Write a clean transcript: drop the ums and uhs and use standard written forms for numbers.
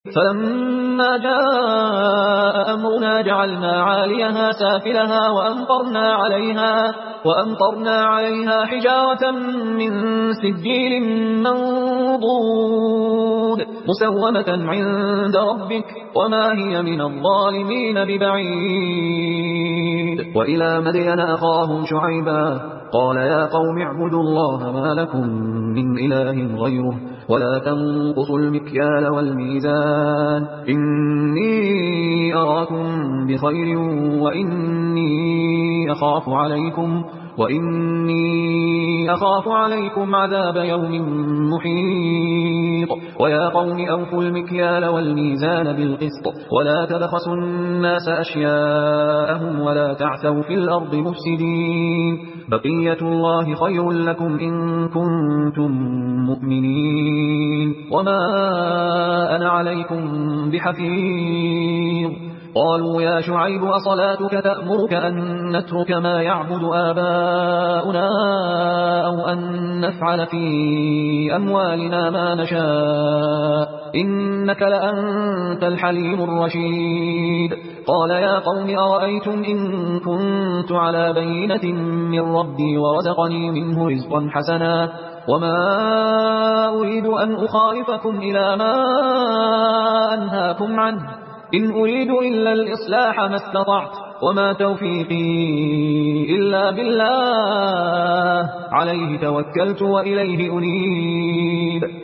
فلما جاء أمرنا جعلنا عاليها سافلها وأمطرنا عليها حجارة من سجيل منضود مسومة عند ربك وما هي من الظالمين ببعيد. وإلى مدين أخاهم شعيبا قال يا قوم اعبدوا الله ما لكم من إله غيره ولا تنقصوا المكيال والميزان إني أراكم بخير وإني أخاف عليكم عذاب يوم محيط. ويا قوم أوفوا المكيال والميزان بالقسط ولا تبخسوا الناس أشياءهم ولا تعثوا في الأرض مفسدين بقية الله خير لكم إن كنتم مؤمنين وما أنا عليكم بحفيظ. قالوا يا شعيب أصلاتك تأمرك أن نترك ما يعبد آباؤنا أو أن نفعل في أموالنا ما نشاء إنك لأنت الحليم الرشيد. قال يا قوم أرأيتم إن كنت على بينة من ربي ورزقني منه رزقا حسنا وما أريد أن أخالفكم إلى ما أنهاكم عنه إن أريد إلا الإصلاح ما استطعت وما توفيقي إلا بالله عليه توكلت وإليه أنيب.